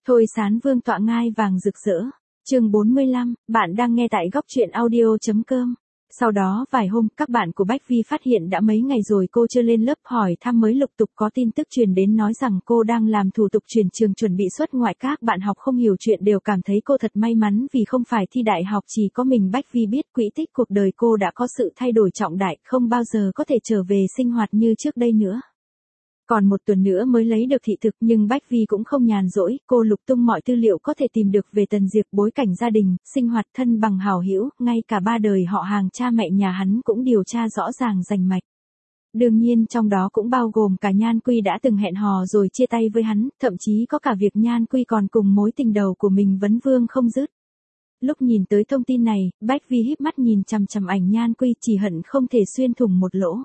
Thôi Sán Vương tọa ngai vàng rực rỡ. Chương 45, bạn đang nghe tại góc truyện audio.com. Sau đó vài hôm, các bạn của Bách Vi phát hiện đã mấy ngày rồi cô chưa lên lớp, hỏi thăm mới lục tục có tin tức truyền đến nói rằng cô đang làm thủ tục chuyển trường chuẩn bị xuất ngoại. Các bạn học không hiểu chuyện đều cảm thấy cô thật may mắn vì không phải thi đại học, chỉ có mình Bách Vi biết quỹ tích cuộc đời cô đã có sự thay đổi trọng đại, không bao giờ có thể trở về sinh hoạt như trước đây nữa. Còn một tuần nữa mới lấy được thị thực, nhưng Bách Vi cũng không nhàn rỗi, cô lục tung mọi tư liệu có thể tìm được về Tần Diệp, bối cảnh gia đình, sinh hoạt thân bằng hảo hữu, ngay cả ba đời họ hàng cha mẹ nhà hắn cũng điều tra rõ ràng rành mạch. Đương nhiên trong đó cũng bao gồm cả Nhan Quy đã từng hẹn hò rồi chia tay với hắn, thậm chí có cả việc Nhan Quy còn cùng mối tình đầu của mình vấn vương không dứt. Lúc nhìn tới thông tin này, Bách Vi híp mắt nhìn chằm chằm ảnh Nhan Quy, chỉ hận không thể xuyên thủng một lỗ.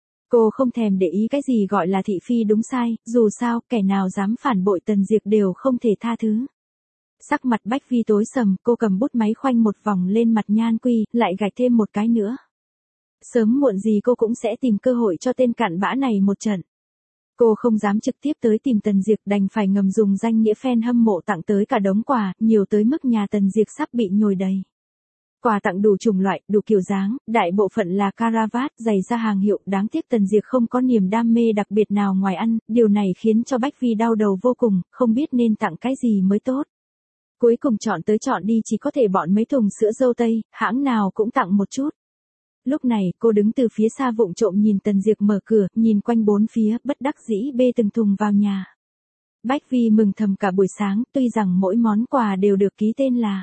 Cô không thèm để ý cái gì gọi là thị phi đúng sai, dù sao, kẻ nào dám phản bội Tần Diệp đều không thể tha thứ. Sắc mặt Bách Vi tối sầm, cô cầm bút máy khoanh một vòng lên mặt Nhan Quy, lại gạch thêm một cái nữa. Sớm muộn gì cô cũng sẽ tìm cơ hội cho tên cặn bã này một trận. Cô không dám trực tiếp tới tìm Tần Diệp, đành phải ngầm dùng danh nghĩa fan hâm mộ tặng tới cả đống quà, nhiều tới mức nhà Tần Diệp sắp bị nhồi đầy. Quà tặng đủ chủng loại, đủ kiểu dáng, đại bộ phận là caravat, giày da hàng hiệu, đáng tiếc Tần Diệp không có niềm đam mê đặc biệt nào ngoài ăn, điều này khiến cho Bách Vi đau đầu vô cùng, không biết nên tặng cái gì mới tốt. Cuối cùng chọn tới chọn đi chỉ có thể bọn mấy thùng sữa dâu tây, hãng nào cũng tặng một chút. Lúc này, cô đứng từ phía xa vụng trộm nhìn Tần Diệp mở cửa, nhìn quanh bốn phía, bất đắc dĩ bê từng thùng vào nhà. Bách Vi mừng thầm cả buổi sáng, tuy rằng mỗi món quà đều được ký tên là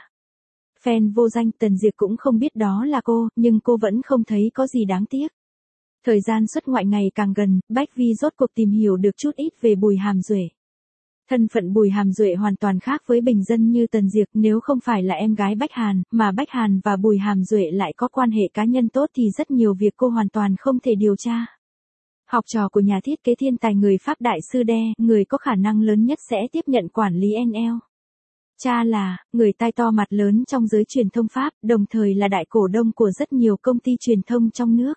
fan vô danh, Tần Diệp cũng không biết đó là cô, nhưng cô vẫn không thấy có gì đáng tiếc. Thời gian xuất ngoại ngày càng gần, Bách Vi rốt cuộc tìm hiểu được chút ít về Bùi Hàm Duệ. Thân phận Bùi Hàm Duệ hoàn toàn khác với bình dân như Tần Diệp, nếu không phải là em gái Bách Hàn, mà Bách Hàn và Bùi Hàm Duệ lại có quan hệ cá nhân tốt thì rất nhiều việc cô hoàn toàn không thể điều tra. Học trò của nhà thiết kế thiên tài người Pháp Đại sư Đe, người có khả năng lớn nhất sẽ tiếp nhận quản lý NL. Cha là người tai to mặt lớn trong giới truyền thông Pháp, đồng thời là đại cổ đông của rất nhiều công ty truyền thông trong nước.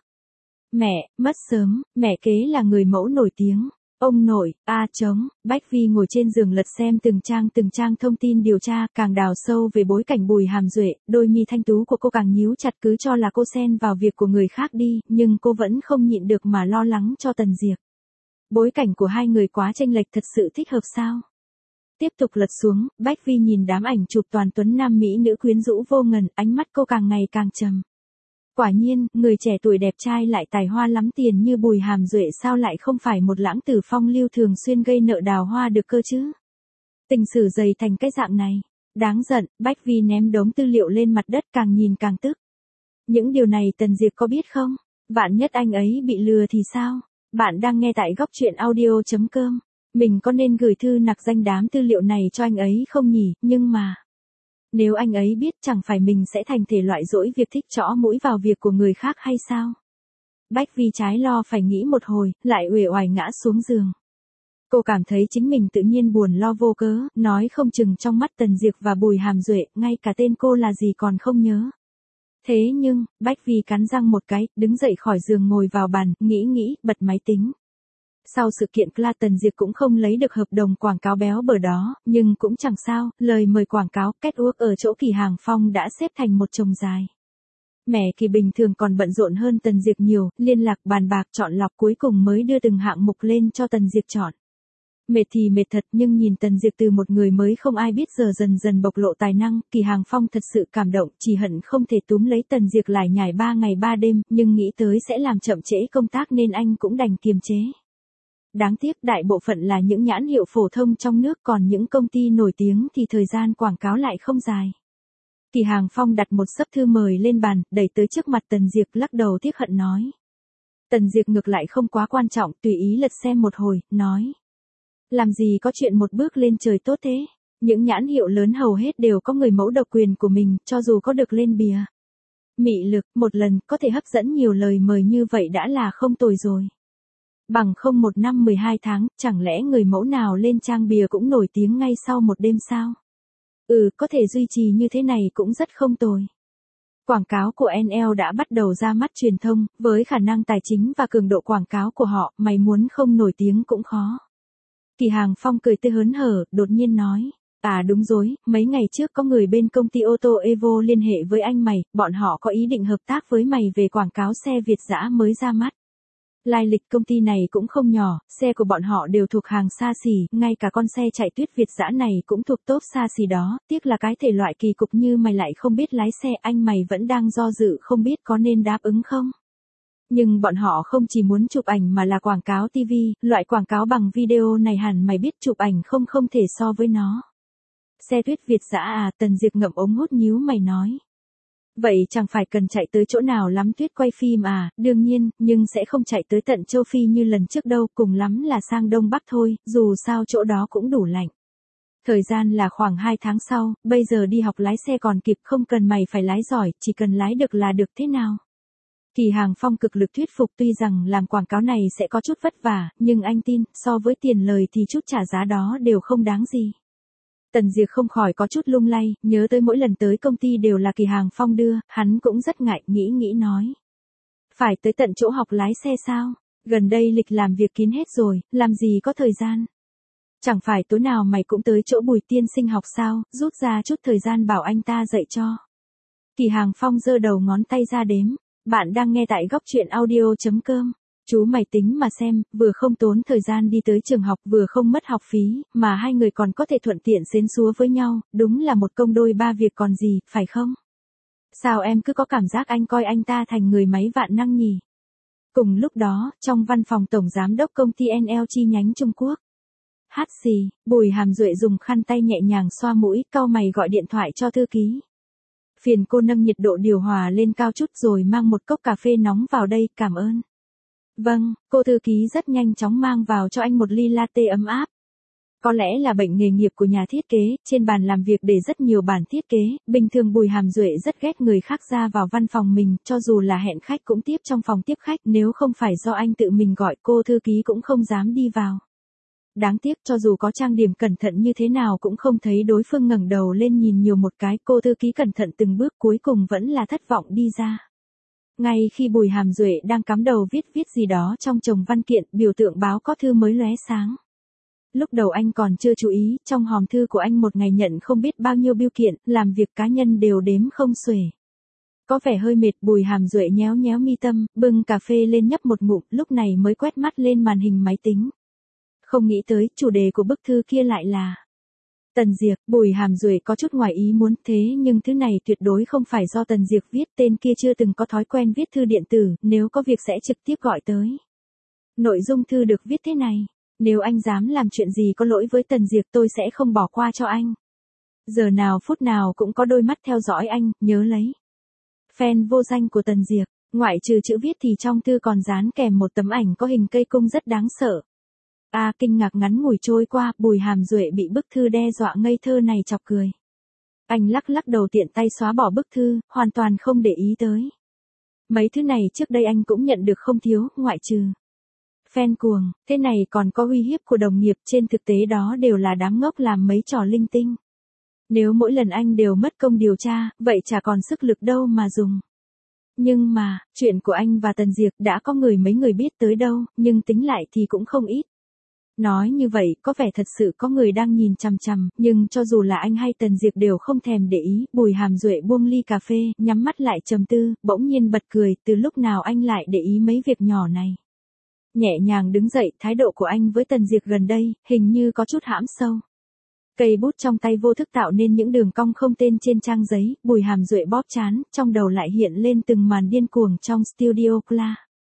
Mẹ, mất sớm, mẹ kế là người mẫu nổi tiếng. Ông nội, Bách Vi ngồi trên giường lật xem từng trang thông tin điều tra, càng đào sâu về bối cảnh Bùi Hàm Duệ, đôi mi thanh tú của cô càng nhíu chặt, cứ cho là cô xen vào việc của người khác đi, nhưng cô vẫn không nhịn được mà lo lắng cho Tần Diệp. Bối cảnh của hai người quá chênh lệch, thật sự thích hợp sao? Tiếp tục lật xuống, Bách Vi nhìn đám ảnh chụp toàn tuấn nam mỹ nữ quyến rũ vô ngần, ánh mắt cô càng ngày càng trầm. Quả nhiên, người trẻ tuổi đẹp trai lại tài hoa lắm tiền như Bùi Hàm Duệ sao lại không phải một lãng tử phong lưu thường xuyên gây nợ đào hoa được cơ chứ? Tình sử dày thành cái dạng này. Đáng giận, Bách Vi ném đống tư liệu lên mặt đất, càng nhìn càng tức. Những điều này Tần Diệp có biết không? Vạn nhất anh ấy bị lừa thì sao? Bạn đang nghe tại góc truyện audio.com. Mình có nên gửi thư nặc danh đám tư liệu này cho anh ấy không nhỉ, nhưng mà... Nếu anh ấy biết chẳng phải mình sẽ thành thể loại dỗi việc thích chõ mũi vào việc của người khác hay sao? Bách Vi trái lo phải nghĩ một hồi, lại uể oải ngã xuống giường. Cô cảm thấy chính mình tự nhiên buồn lo vô cớ, nói không chừng trong mắt Tần Diệp và Bùi Hàm Duệ, ngay cả tên cô là gì còn không nhớ. Thế nhưng, Bách Vi cắn răng một cái, đứng dậy khỏi giường ngồi vào bàn, nghĩ, bật máy tính. Sau sự kiện Tần Diệp cũng không lấy được hợp đồng quảng cáo béo bở đó, nhưng cũng chẳng sao, lời mời quảng cáo catwalk ở chỗ Kỳ Hàng Phong đã xếp thành một chồng dài. Mẹ Kỳ bình thường còn bận rộn hơn Tần Diệp nhiều, liên lạc bàn bạc chọn lọc, cuối cùng mới đưa từng hạng mục lên cho Tần Diệp chọn. Mệt thì mệt thật, nhưng nhìn Tần Diệp từ một người mới không ai biết giờ dần dần bộc lộ tài năng, Kỳ Hàng Phong thật sự cảm động, chỉ hận không thể túm lấy Tần Diệp lải nhải 3 ngày 3 đêm, nhưng nghĩ tới sẽ làm chậm trễ công tác nên anh cũng đành kiềm chế. Đáng tiếc đại bộ phận là những nhãn hiệu phổ thông trong nước, còn những công ty nổi tiếng thì thời gian quảng cáo lại không dài. Kỳ Hàng Phong đặt một xấp thư mời lên bàn, đẩy tới trước mặt Tần Diệp, lắc đầu tiếc hận nói. Tần Diệp ngược lại không quá quan trọng, tùy ý lật xem một hồi, nói. Làm gì có chuyện một bước lên trời tốt thế, những nhãn hiệu lớn hầu hết đều có người mẫu độc quyền của mình, cho dù có được lên bìa. Mị lực, một lần, có thể hấp dẫn nhiều lời mời như vậy đã là không tồi rồi. Bằng không 1 năm 12 tháng, chẳng lẽ người mẫu nào lên trang bìa cũng nổi tiếng ngay sau một đêm sao? Có thể duy trì như thế này cũng rất không tồi. Quảng cáo của NL đã bắt đầu ra mắt truyền thông, với khả năng tài chính và cường độ quảng cáo của họ, mày muốn không nổi tiếng cũng khó. Kỳ Hàng Phong cười tươi hớn hở, đột nhiên nói. À đúng rồi, mấy ngày trước có người bên công ty ô tô Evo liên hệ với anh mày, bọn họ có ý định hợp tác với mày về quảng cáo xe Việt dã mới ra mắt. Lai lịch công ty này cũng không nhỏ, xe của bọn họ đều thuộc hàng xa xỉ, ngay cả con xe chạy tuyết Việt dã này cũng thuộc top xa xỉ đó, tiếc là cái thể loại kỳ cục như mày lại không biết lái xe, anh mày vẫn đang do dự không biết có nên đáp ứng không. Nhưng bọn họ không chỉ muốn chụp ảnh mà là quảng cáo TV, loại quảng cáo bằng video này hẳn mày biết chụp ảnh không thể so với nó. Xe tuyết Việt dã à, Tần Diệp ngậm ống hút nhíu mày nói. Vậy chẳng phải cần chạy tới chỗ nào lắm tuyết quay phim à, đương nhiên, nhưng sẽ không chạy tới tận châu Phi như lần trước đâu, cùng lắm là sang Đông Bắc thôi, dù sao chỗ đó cũng đủ lạnh. Thời gian là khoảng 2 tháng sau, bây giờ đi học lái xe còn kịp, không cần mày phải lái giỏi, chỉ cần lái được là được. Thế nào? Kỳ Hàng Phong cực lực thuyết phục, tuy rằng làm quảng cáo này sẽ có chút vất vả, nhưng anh tin, so với tiền lời thì chút trả giá đó đều không đáng gì. Tần Diệp không khỏi có chút lung lay, nhớ tới mỗi lần tới công ty đều là Kỳ Hàng Phong đưa, hắn cũng rất ngại, nghĩ nói. Phải tới tận chỗ học lái xe sao? Gần đây lịch làm việc kín hết rồi, làm gì có thời gian? Chẳng phải tối nào mày cũng tới chỗ Bùi tiên sinh học sao, rút ra chút thời gian bảo anh ta dạy cho. Kỳ Hàng Phong giơ đầu ngón tay ra đếm. Bạn đang nghe tại góc truyện audio.com. Chú mày tính mà xem, vừa không tốn thời gian đi tới trường học, vừa không mất học phí, mà hai người còn có thể thuận tiện xến xúa với nhau, đúng là một công đôi ba việc còn gì, phải không? Sao em cứ có cảm giác anh coi anh ta thành người máy vạn năng nhỉ? Cùng lúc đó, trong văn phòng tổng giám đốc công ty NL chi nhánh Trung Quốc. Hát xì, Bùi Hàm Duệ dùng khăn tay nhẹ nhàng xoa mũi, cau mày gọi điện thoại cho thư ký. Phiền cô nâng nhiệt độ điều hòa lên cao chút rồi mang một cốc cà phê nóng vào đây, cảm ơn. Vâng, cô thư ký rất nhanh chóng mang vào cho anh một ly latte ấm áp. Có lẽ là bệnh nghề nghiệp của nhà thiết kế, trên bàn làm việc để rất nhiều bản thiết kế, bình thường Bùi Hàm Duệ rất ghét người khác ra vào văn phòng mình, cho dù là hẹn khách cũng tiếp trong phòng tiếp khách, nếu không phải do anh tự mình gọi cô thư ký cũng không dám đi vào. Đáng tiếc cho dù có trang điểm cẩn thận như thế nào cũng không thấy đối phương ngẩng đầu lên nhìn nhiều một cái, cô thư ký cẩn thận từng bước cuối cùng vẫn là thất vọng đi ra. Ngay khi Bùi Hàm Duệ đang cắm đầu viết gì đó trong chồng văn kiện, biểu tượng báo có thư mới lóe sáng. Lúc đầu anh còn chưa chú ý, trong hòm thư của anh một ngày nhận không biết bao nhiêu bưu kiện, làm việc cá nhân đều đếm không xuể. Có vẻ hơi mệt, Bùi Hàm Duệ nhéo mi tâm, bưng cà phê lên nhấp một ngụm, lúc này mới quét mắt lên màn hình máy tính. Không nghĩ tới, chủ đề của bức thư kia lại là Tần Diệp. Bùi Hàm Duệ có chút ngoài ý muốn, thế nhưng thứ này tuyệt đối không phải do Tần Diệp viết, tên kia chưa từng có thói quen viết thư điện tử, nếu có việc sẽ trực tiếp gọi tới. Nội dung thư được viết thế này: nếu anh dám làm chuyện gì có lỗi với Tần Diệp tôi sẽ không bỏ qua cho anh. Giờ nào phút nào cũng có đôi mắt theo dõi anh, nhớ lấy. Fan vô danh của Tần Diệp, ngoại trừ chữ viết thì trong thư còn dán kèm một tấm ảnh có hình cây cung rất đáng sợ. Kinh ngạc ngắn ngủi trôi qua, Bùi Hàm Duệ bị bức thư đe dọa ngây thơ này chọc cười. Anh lắc đầu tiện tay xóa bỏ bức thư, hoàn toàn không để ý tới. Mấy thứ này trước đây anh cũng nhận được không thiếu, ngoại trừ fan cuồng, thế này còn có uy hiếp của đồng nghiệp, trên thực tế đó đều là đám ngốc làm mấy trò linh tinh. Nếu mỗi lần anh đều mất công điều tra, vậy chả còn sức lực đâu mà dùng. Nhưng mà, chuyện của anh và Tần Diệp đã có mấy người biết tới đâu, nhưng tính lại thì cũng không ít. Nói như vậy, có vẻ thật sự có người đang nhìn chằm chằm, nhưng cho dù là anh hay Tần Diệp đều không thèm để ý. Bùi Hàm Duệ buông ly cà phê, nhắm mắt lại trầm tư, bỗng nhiên bật cười, từ lúc nào anh lại để ý mấy việc nhỏ này. Nhẹ nhàng đứng dậy, thái độ của anh với Tần Diệp gần đây, hình như có chút hãm sâu. Cây bút trong tay vô thức tạo nên những đường cong không tên trên trang giấy, Bùi Hàm Duệ bóp trán, trong đầu lại hiện lên từng màn điên cuồng trong studio Kla.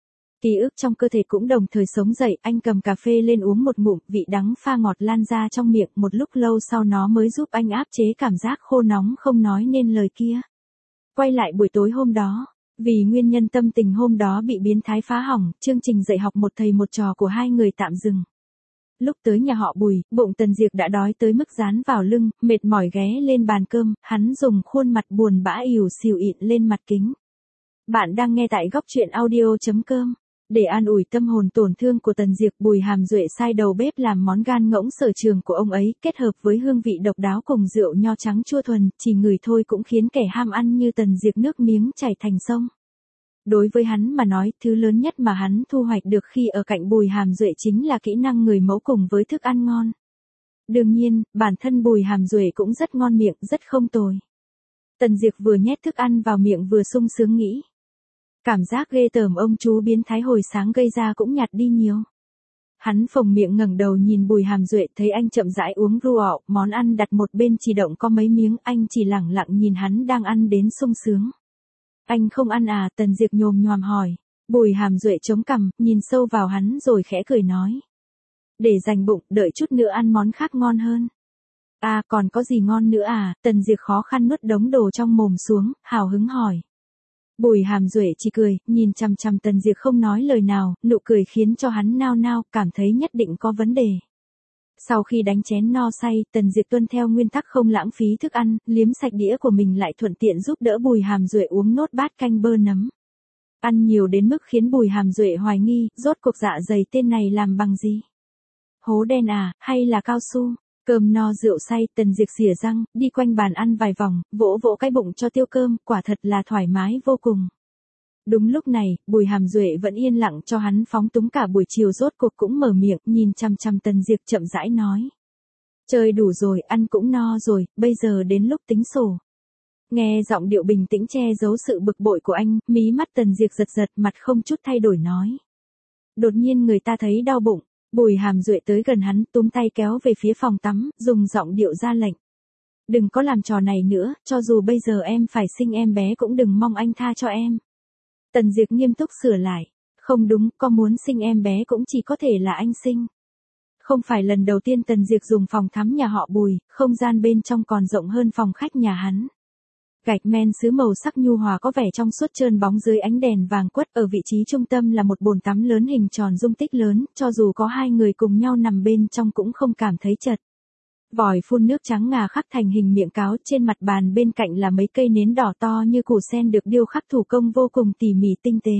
Ký ức trong cơ thể cũng đồng thời sống dậy, anh cầm cà phê lên uống một ngụm, vị đắng pha ngọt lan ra trong miệng, một lúc lâu sau nó mới giúp anh áp chế cảm giác khô nóng không nói nên lời kia. Quay lại buổi tối hôm đó, vì nguyên nhân tâm tình hôm đó bị biến thái phá hỏng, chương trình dạy học một thầy một trò của hai người tạm dừng. Lúc tới nhà họ Bùi, bụng Tần Diệp đã đói tới mức dán vào lưng, mệt mỏi ghé lên bàn cơm, hắn dùng khuôn mặt buồn bã ỉu xìu ịn lên mặt kính. Bạn đang nghe tại góc truyện audio.com. Để an ủi tâm hồn tổn thương của Tần Diệp, Bùi Hàm Duệ sai đầu bếp làm món gan ngỗng sở trường của ông ấy, kết hợp với hương vị độc đáo cùng rượu nho trắng chua thuần, chỉ ngửi thôi cũng khiến kẻ ham ăn như Tần Diệp nước miếng chảy thành sông. Đối với hắn mà nói, thứ lớn nhất mà hắn thu hoạch được khi ở cạnh Bùi Hàm Duệ chính là kỹ năng người mẫu cùng với thức ăn ngon. Đương nhiên, bản thân Bùi Hàm Duệ cũng rất ngon miệng, rất không tồi. Tần Diệp vừa nhét thức ăn vào miệng vừa sung sướng nghĩ. Cảm giác ghê tởm ông chú biến thái hồi sáng gây ra cũng nhạt đi nhiều. Hắn phồng miệng ngẩng đầu nhìn Bùi Hàm Duệ, thấy anh chậm rãi uống rượu, món ăn đặt một bên chỉ động có mấy miếng, anh chỉ lẳng lặng nhìn hắn đang ăn đến sung sướng. Anh không ăn à? Tần Diệp nhồm nhoàm hỏi. Bùi Hàm Duệ chống cằm, nhìn sâu vào hắn rồi khẽ cười nói. Để dành bụng, đợi chút nữa ăn món khác ngon hơn. À, còn có gì ngon nữa à? Tần Diệp khó khăn nuốt đống đồ trong mồm xuống, hào hứng hỏi. Bùi Hàm Duệ chỉ cười, nhìn chằm chằm Tần Diệp không nói lời nào, nụ cười khiến cho hắn nao nao, cảm thấy nhất định có vấn đề. Sau khi đánh chén no say, Tần Diệp tuân theo nguyên tắc không lãng phí thức ăn, liếm sạch đĩa của mình lại thuận tiện giúp đỡ Bùi Hàm Duệ uống nốt bát canh bơ nấm. Ăn nhiều đến mức khiến Bùi Hàm Duệ hoài nghi, rốt cuộc dạ dày tên này làm bằng gì? Hố đen à, hay là cao su? Cơm no rượu say, Tần Diệp xỉa răng, đi quanh bàn ăn vài vòng, vỗ vỗ cái bụng cho tiêu cơm, quả thật là thoải mái vô cùng. Đúng lúc này, Bùi Hàm Duệ vẫn yên lặng cho hắn phóng túng cả buổi chiều, rốt cuộc cũng mở miệng, nhìn chằm chằm Tần Diệp chậm rãi nói. Chơi đủ rồi, ăn cũng no rồi, bây giờ đến lúc tính sổ. Nghe giọng điệu bình tĩnh che giấu sự bực bội của anh, mí mắt Tần Diệp giật giật, mặt không chút thay đổi nói. Đột nhiên người ta thấy đau bụng. Bùi Hàm Duệ tới gần hắn, túm tay kéo về phía phòng tắm, dùng giọng điệu ra lệnh. Đừng có làm trò này nữa, cho dù bây giờ em phải sinh em bé cũng đừng mong anh tha cho em. Tần Diệp nghiêm túc sửa lại. Không đúng, có muốn sinh em bé cũng chỉ có thể là anh sinh. Không phải lần đầu tiên Tần Diệp dùng phòng tắm nhà họ Bùi, không gian bên trong còn rộng hơn phòng khách nhà hắn. Gạch men sứ màu sắc nhu hòa có vẻ trong suốt trơn bóng dưới ánh đèn vàng quất, ở vị trí trung tâm là một bồn tắm lớn hình tròn dung tích lớn, cho dù có hai người cùng nhau nằm bên trong cũng không cảm thấy chật. Vòi phun nước trắng ngà khắc thành hình miệng cáo, trên mặt bàn bên cạnh là mấy cây nến đỏ to như củ sen được điêu khắc thủ công vô cùng tỉ mỉ tinh tế.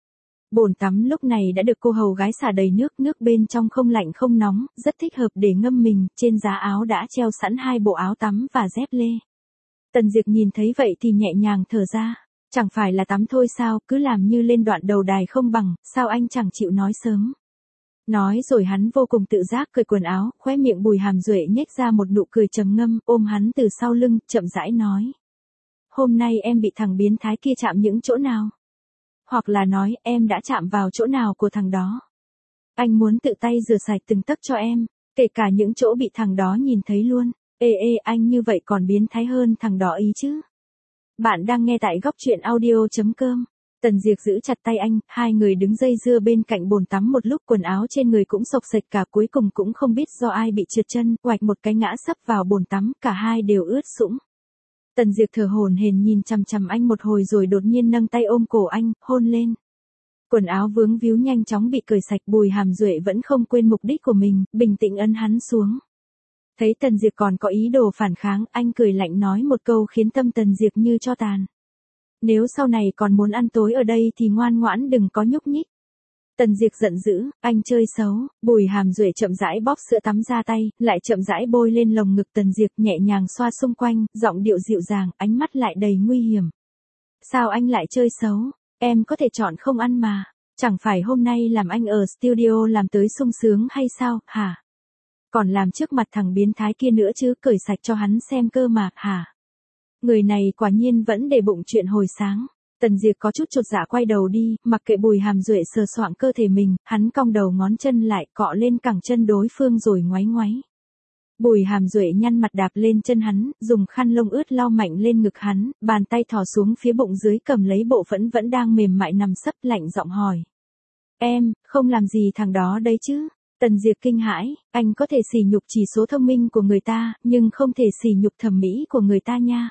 Bồn tắm lúc này đã được cô hầu gái xả đầy nước, nước bên trong không lạnh không nóng, rất thích hợp để ngâm mình, trên giá áo đã treo sẵn hai bộ áo tắm và dép lê. Tần Diệp nhìn thấy vậy thì nhẹ nhàng thở ra, chẳng phải là tắm thôi sao, cứ làm như lên đoạn đầu đài không bằng, sao anh chẳng chịu nói sớm. Nói rồi hắn vô cùng tự giác cởi quần áo, khóe miệng Bùi Hàm Duệ nhếch ra một nụ cười trầm ngâm, ôm hắn từ sau lưng, chậm rãi nói. Hôm nay em bị thằng biến thái kia chạm những chỗ nào? Hoặc là nói, em đã chạm vào chỗ nào của thằng đó? Anh muốn tự tay rửa sạch từng tấc cho em, kể cả những chỗ bị thằng đó nhìn thấy luôn. Ê, anh như vậy còn biến thái hơn thằng đó ý chứ. Bạn đang nghe tại góc truyện audio.com. Tần Diệp giữ chặt tay anh, hai người đứng dây dưa bên cạnh bồn tắm một lúc, quần áo trên người cũng xộc xệch cả, cuối cùng cũng không biết do ai bị trượt chân, oạch một cái ngã sấp vào bồn tắm, cả hai đều ướt sũng. Tần Diệp thở hổn hển nhìn chằm chằm anh một hồi rồi đột nhiên nâng tay ôm cổ anh, hôn lên. Quần áo vướng víu nhanh chóng bị cởi sạch, Bùi Hàm Duệ vẫn không quên mục đích của mình, bình tĩnh ấn hắn xuống. Thấy Tần Diệp còn có ý đồ phản kháng, anh cười lạnh nói một câu khiến tâm Tần Diệp như tro tàn. Nếu sau này còn muốn ăn tối ở đây thì ngoan ngoãn đừng có nhúc nhích. Tần Diệp giận dữ, anh chơi xấu. Bùi Hàm Duệ chậm rãi bóp sữa tắm ra tay, lại chậm rãi bôi lên lồng ngực Tần Diệp, nhẹ nhàng xoa xung quanh, giọng điệu dịu dàng, ánh mắt lại đầy nguy hiểm. Sao anh lại chơi xấu? Em có thể chọn không ăn mà. Chẳng phải hôm nay làm anh ở studio làm tới sung sướng hay sao, hả? Còn làm trước mặt thằng biến thái kia nữa chứ, cởi sạch cho hắn xem cơ mà, hả? Người này quả nhiên vẫn để bụng chuyện hồi sáng. Tần Diệp có chút chột dạ quay đầu đi, mặc kệ Bùi Hàm Duệ sờ soạng cơ thể mình, hắn cong đầu ngón chân lại, cọ lên cẳng chân đối phương rồi ngoáy ngoáy. Bùi Hàm Duệ nhăn mặt đạp lên chân hắn, dùng khăn lông ướt lau mạnh lên ngực hắn, bàn tay thò xuống phía bụng dưới cầm lấy bộ phẫn vẫn đang mềm mại nằm sấp, lạnh giọng hỏi. Em, không làm gì thằng đó đấy chứ? Tần Diệp kinh hãi, anh có thể sỉ nhục chỉ số thông minh của người ta, nhưng không thể sỉ nhục thẩm mỹ của người ta nha.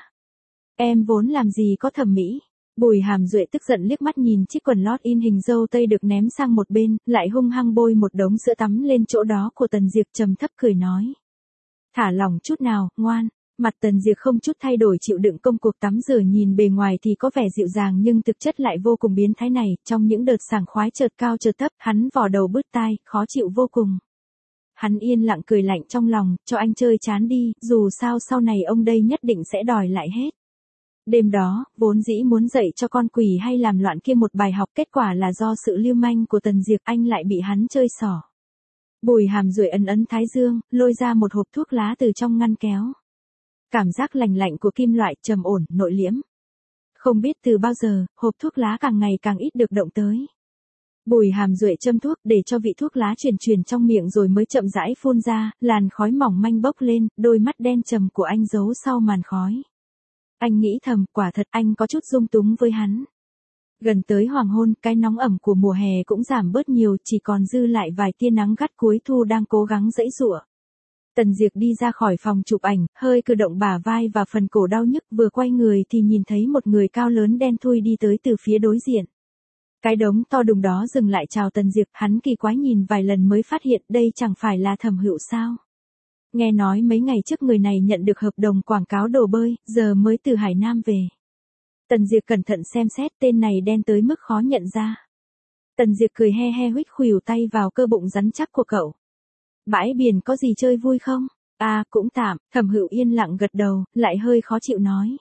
Em vốn làm gì có thẩm mỹ. Bùi Hàm Duệ tức giận liếc mắt nhìn chiếc quần lót in hình dâu tây được ném sang một bên, lại hung hăng bôi một đống sữa tắm lên chỗ đó của Tần Diệp, trầm thấp cười nói. Thả lỏng chút nào, ngoan. Mặt Tần Diệp không chút thay đổi chịu đựng công cuộc tắm rửa, nhìn bề ngoài thì có vẻ dịu dàng nhưng thực chất lại vô cùng biến thái này, trong những đợt sảng khoái chợt cao chợt thấp, hắn vò đầu bứt tai, khó chịu vô cùng. Hắn yên lặng cười lạnh trong lòng, cho anh chơi chán đi, dù sao sau này ông đây nhất định sẽ đòi lại hết. Đêm đó, vốn dĩ muốn dạy cho con quỷ hay làm loạn kia một bài học, kết quả là do sự lưu manh của Tần Diệp, anh lại bị hắn chơi xỏ. Bùi Hàm Duệ ấn ấn thái dương, lôi ra một hộp thuốc lá từ trong ngăn kéo. Cảm giác lành lạnh của kim loại trầm ổn, nội liễm. Không biết từ bao giờ, hộp thuốc lá càng ngày càng ít được động tới. Bùi Hàm Duệ châm thuốc để cho vị thuốc lá truyền trong miệng rồi mới chậm rãi phun ra, làn khói mỏng manh bốc lên, đôi mắt đen trầm của anh giấu sau màn khói. Anh nghĩ thầm, quả thật anh có chút dung túng với hắn. Gần tới hoàng hôn, cái nóng ẩm của mùa hè cũng giảm bớt nhiều, chỉ còn dư lại vài tia nắng gắt cuối thu đang cố gắng giãy giụa. Tần Diệp đi ra khỏi phòng chụp ảnh, hơi cử động bả vai và phần cổ đau nhức, vừa quay người thì nhìn thấy một người cao lớn đen thui đi tới từ phía đối diện. Cái đống to đùng đó dừng lại chào Tần Diệp, hắn kỳ quái nhìn vài lần mới phát hiện đây chẳng phải là Thẩm Hựu sao. Nghe nói mấy ngày trước người này nhận được hợp đồng quảng cáo đồ bơi, giờ mới từ Hải Nam về. Tần Diệp cẩn thận xem xét, tên này đen tới mức khó nhận ra. Tần Diệp cười he he huých khuỷu tay vào cơ bụng rắn chắc của cậu. Bãi biển có gì chơi vui không? À, cũng tạm. Thẩm Hựu yên lặng gật đầu, lại hơi khó chịu nói.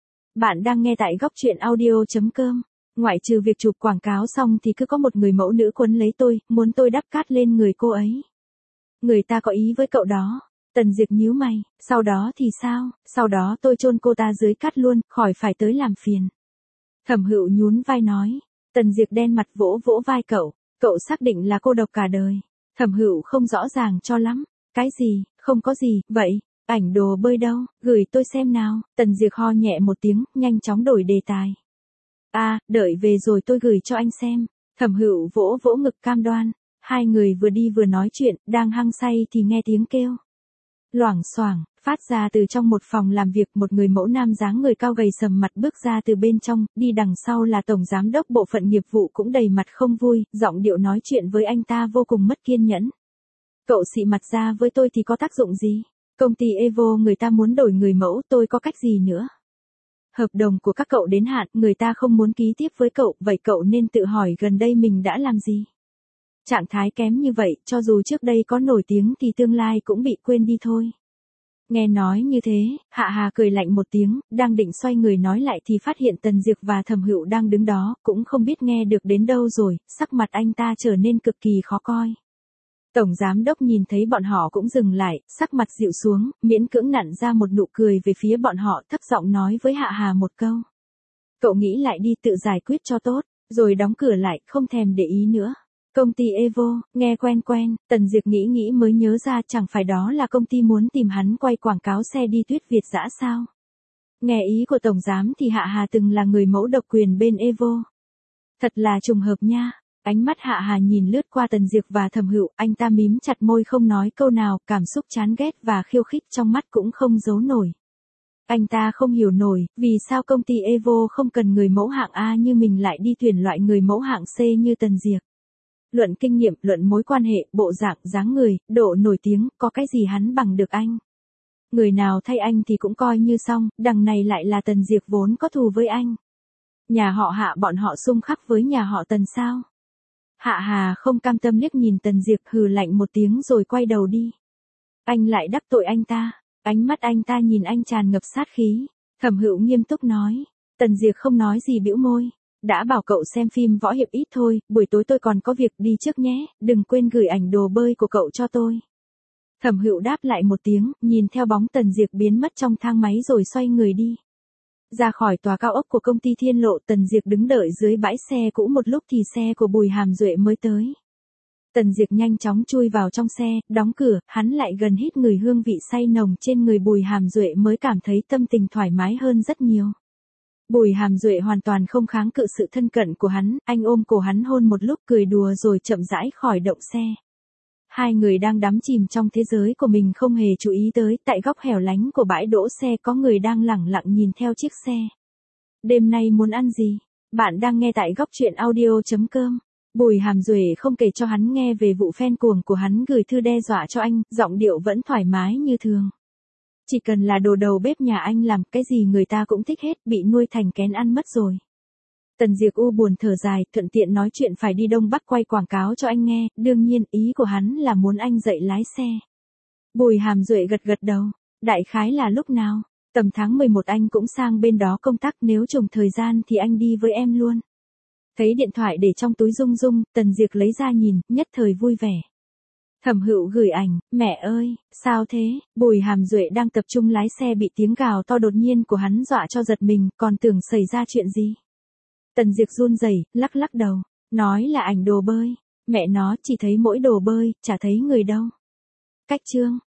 Bạn đang nghe tại góc truyện audio.com. Ngoại trừ việc chụp quảng cáo xong thì cứ có một người mẫu nữ quấn lấy tôi, muốn tôi đắp cát lên người cô ấy. Người ta có ý với cậu đó. Tần Diệp nhíu mày, sau đó thì sao? Sau đó tôi chôn cô ta dưới cát luôn, khỏi phải tới làm phiền. Thẩm Hựu nhún vai nói. Tần Diệp đen mặt vỗ vỗ vai cậu xác định là cô độc cả đời. Thẩm Hựu không rõ ràng cho lắm. Cái gì, không có gì, vậy, ảnh đồ bơi đâu, gửi tôi xem nào. Tần Diệp ho nhẹ một tiếng, nhanh chóng đổi đề tài. À, đợi về rồi tôi gửi cho anh xem. Thẩm Hựu vỗ vỗ ngực cam đoan. Hai người vừa đi vừa nói chuyện, đang hăng say thì nghe tiếng kêu. Loảng xoảng, phát ra từ trong một phòng làm việc, một người mẫu nam dáng người cao gầy sầm mặt bước ra từ bên trong, đi đằng sau là tổng giám đốc bộ phận nghiệp vụ cũng đầy mặt không vui, giọng điệu nói chuyện với anh ta vô cùng mất kiên nhẫn. Cậu xị mặt ra với tôi thì có tác dụng gì? Công ty Evo người ta muốn đổi người mẫu, tôi có cách gì nữa? Hợp đồng của các cậu đến hạn, người ta không muốn ký tiếp với cậu, vậy cậu nên tự hỏi gần đây mình đã làm gì? Trạng thái kém như vậy, cho dù trước đây có nổi tiếng thì tương lai cũng bị quên đi thôi. Nghe nói như thế, Hạ Hà cười lạnh một tiếng, đang định xoay người nói lại thì phát hiện Tần Diệp và Thẩm Hựu đang đứng đó, cũng không biết nghe được đến đâu rồi, sắc mặt anh ta trở nên cực kỳ khó coi. Tổng giám đốc nhìn thấy bọn họ cũng dừng lại, sắc mặt dịu xuống, miễn cưỡng nặn ra một nụ cười về phía bọn họ, thấp giọng nói với Hạ Hà một câu. Cậu nghĩ lại đi, tự giải quyết cho tốt, rồi đóng cửa lại, không thèm để ý nữa. Công ty Evo, nghe quen quen, Tần Diệp nghĩ mới nhớ ra, chẳng phải đó là công ty muốn tìm hắn quay quảng cáo xe đi tuyết Việt dã sao? Nghe ý của Tổng Giám thì Hạ Hà từng là người mẫu độc quyền bên Evo. Thật là trùng hợp nha. Ánh mắt Hạ Hà nhìn lướt qua Tần Diệp và Thẩm Hựu, anh ta mím chặt môi không nói câu nào, cảm xúc chán ghét và khiêu khích trong mắt cũng không giấu nổi. Anh ta không hiểu nổi, vì sao công ty Evo không cần người mẫu hạng A như mình lại đi tuyển loại người mẫu hạng C như Tần Diệp. Luận kinh nghiệm, luận mối quan hệ, bộ dạng, dáng người, độ nổi tiếng, có cái gì hắn bằng được anh. Người nào thay anh thì cũng coi như xong, đằng này lại là Tần Diệp vốn có thù với anh. Nhà họ Hạ bọn họ xung khắc với nhà họ Tần sao? Hạ Hà không cam tâm liếc nhìn Tần Diệp, hừ lạnh một tiếng rồi quay đầu đi. Anh lại đắc tội anh ta. Ánh mắt anh ta nhìn anh tràn ngập sát khí. Thẩm Hựu nghiêm túc nói. Tần Diệp không nói gì bĩu môi. Đã bảo cậu xem phim võ hiệp ít thôi, buổi tối tôi còn có việc, đi trước nhé, đừng quên gửi ảnh đồ bơi của cậu cho tôi. Thẩm Hựu đáp lại một tiếng, nhìn theo bóng Tần Diệp biến mất trong thang máy rồi xoay người đi. Ra khỏi tòa cao ốc của công ty Thiên Lộ, Tần Diệp đứng đợi dưới bãi xe cũ một lúc thì xe của Bùi Hàm Duệ mới tới. Tần Diệp nhanh chóng chui vào trong xe, đóng cửa, hắn lại gần hít người hương vị say nồng trên người Bùi Hàm Duệ mới cảm thấy tâm tình thoải mái hơn rất nhiều. Bùi Hàm Duệ hoàn toàn không kháng cự sự thân cận của hắn, anh ôm cổ hắn hôn một lúc cười đùa rồi chậm rãi khỏi động xe. Hai người đang đắm chìm trong thế giới của mình không hề chú ý tới, tại góc hẻo lánh của bãi đỗ xe có người đang lẳng lặng nhìn theo chiếc xe. Đêm nay muốn ăn gì? Bạn đang nghe tại góc truyện audio.com. Bùi Hàm Duệ không kể cho hắn nghe về vụ fan cuồng của hắn gửi thư đe dọa cho anh, giọng điệu vẫn thoải mái như thường. Chỉ cần là đồ đầu bếp nhà anh làm, cái gì người ta cũng thích hết, bị nuôi thành kén ăn mất rồi. Tần Diệp u buồn thở dài, thuận tiện nói chuyện phải đi Đông Bắc quay quảng cáo cho anh nghe, đương nhiên ý của hắn là muốn anh dạy lái xe. Bùi Hàm Duệ gật gật đầu, đại khái là lúc nào? Tầm tháng 11 anh cũng sang bên đó công tác, nếu trùng thời gian thì anh đi với em luôn. Thấy điện thoại để trong túi rung rung, Tần Diệp lấy ra nhìn, nhất thời vui vẻ. Thẩm Hựu gửi ảnh, mẹ ơi, sao thế? Bùi Hàm Duệ đang tập trung lái xe bị tiếng gào to đột nhiên của hắn dọa cho giật mình, còn tưởng xảy ra chuyện gì. Tần Diệp run rẩy, lắc lắc đầu, nói là ảnh đồ bơi. Mẹ nó chỉ thấy mỗi đồ bơi, chả thấy người đâu. Cách chương.